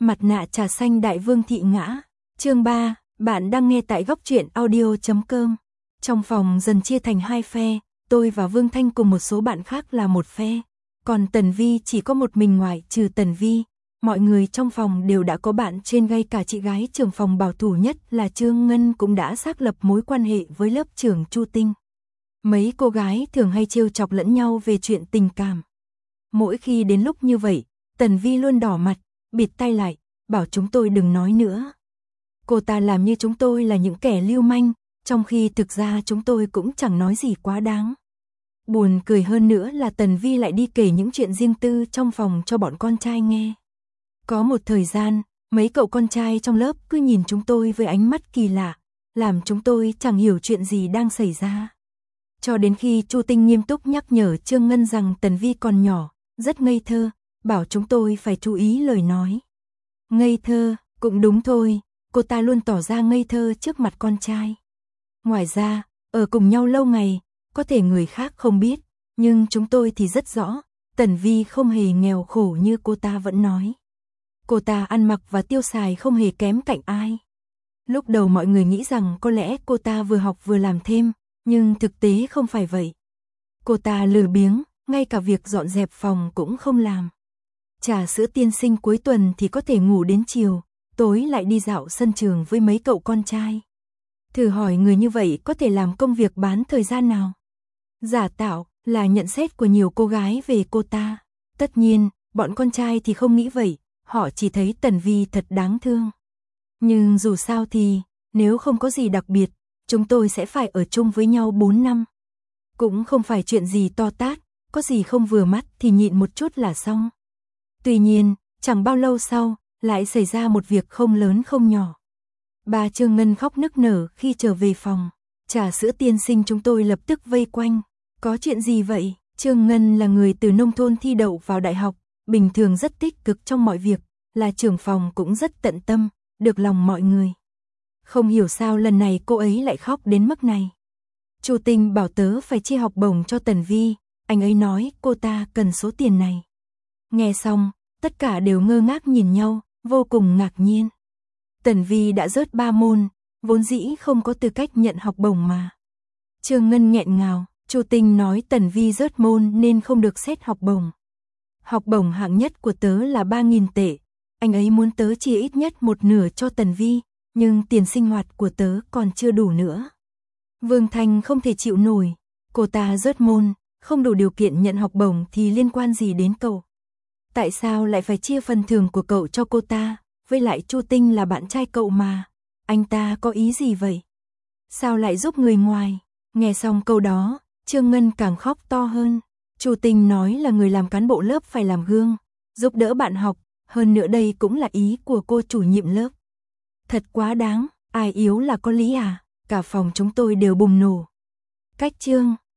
Mặt nạ trà xanh Đại Vương thị ngã. Chương 3, bạn đang nghe tại góc truyện audio.com. Trong phòng dần chia thành hai phe, tôi và Vương Thanh cùng một số bạn khác là một phe. Còn Tần Vi chỉ có một mình, ngoại trừ Tần Vi. Mọi người trong phòng đều đã có bạn trên, ngay cả chị gái trưởng phòng bảo thủ nhất là Trương Ngân cũng đã xác lập mối quan hệ với lớp trưởng Chu Tinh. Mấy cô gái thường hay trêu chọc lẫn nhau về chuyện tình cảm. Mỗi khi đến lúc như vậy, Tần Vi luôn đỏ mặt, bịt tai lại, bảo chúng tôi đừng nói nữa. Cô ta làm như chúng tôi là những kẻ lưu manh, trong khi thực ra chúng tôi cũng chẳng nói gì quá đáng. Buồn cười hơn nữa là Tần Vi lại đi kể những chuyện riêng tư trong phòng cho bọn con trai nghe. Có một thời gian, mấy cậu con trai trong lớp cứ nhìn chúng tôi với ánh mắt kỳ lạ, làm chúng tôi chẳng hiểu chuyện gì đang xảy ra. Cho đến khi Chu Tinh nghiêm túc nhắc nhở Trương Ngân rằng Tần Vi còn nhỏ, rất ngây thơ, bảo chúng tôi phải chú ý lời nói. Ngây thơ, cũng đúng thôi, cô ta luôn tỏ ra ngây thơ trước mặt con trai. Ngoài ra, ở cùng nhau lâu ngày, có thể người khác không biết, nhưng chúng tôi thì rất rõ, Tần Vi không hề nghèo khổ như cô ta vẫn nói. Cô ta ăn mặc và tiêu xài không hề kém cạnh ai. Lúc đầu mọi người nghĩ rằng có lẽ cô ta vừa học vừa làm thêm, nhưng thực tế không phải vậy. Cô ta lười biếng, ngay cả việc dọn dẹp phòng cũng không làm. Trà sữa tiên sinh cuối tuần thì có thể ngủ đến chiều, tối lại đi dạo sân trường với mấy cậu con trai. Thử hỏi người như vậy có thể làm công việc bán thời gian nào? Giả tạo là nhận xét của nhiều cô gái về cô ta. Tất nhiên, bọn con trai thì không nghĩ vậy, họ chỉ thấy Tần Vi thật đáng thương. Nhưng dù sao thì, nếu không có gì đặc biệt, chúng tôi sẽ phải ở chung với nhau 4 năm. Cũng không phải chuyện gì to tát, có gì không vừa mắt thì nhịn một chút là xong. Tuy nhiên, chẳng bao lâu sau, lại xảy ra một việc không lớn không nhỏ. Bà Trương Ngân khóc nức nở khi trở về phòng. Trà sữa tiên sinh chúng tôi lập tức vây quanh. Có chuyện gì vậy? Trương Ngân là người từ nông thôn thi đậu vào đại học, bình thường rất tích cực trong mọi việc, là trưởng phòng cũng rất tận tâm, được lòng mọi người. Không hiểu sao lần này cô ấy lại khóc đến mức này. Chu Tinh bảo tớ phải chia học bổng cho Tần Vi, anh ấy nói cô ta cần số tiền này. Nghe xong, tất cả đều ngơ ngác nhìn nhau, vô cùng ngạc nhiên. Tần Vi đã rớt 3 môn, vốn dĩ không có tư cách nhận học bổng mà. Trương Ngân nghẹn ngào, Chu Tinh nói Tần Vi rớt môn nên không được xét học bổng. Học bổng hạng nhất của tớ là 3.000 tệ, anh ấy muốn tớ chia ít nhất một nửa cho Tần Vi, nhưng tiền sinh hoạt của tớ còn chưa đủ nữa. Vương Thanh không thể chịu nổi, cô ta rớt môn, không đủ điều kiện nhận học bổng thì liên quan gì đến cậu? Tại sao lại phải chia phần thưởng của cậu cho cô ta, với lại Chu Tinh là bạn trai cậu mà, anh ta có ý gì vậy? Sao lại giúp người ngoài? Nghe xong câu đó, Trương Ngân càng khóc to hơn. Chu Tinh nói là người làm cán bộ lớp phải làm gương, giúp đỡ bạn học, hơn nữa đây cũng là ý của cô chủ nhiệm lớp. Thật quá đáng, ai yếu là có lý à? Cả phòng chúng tôi đều bùng nổ. Cách Trương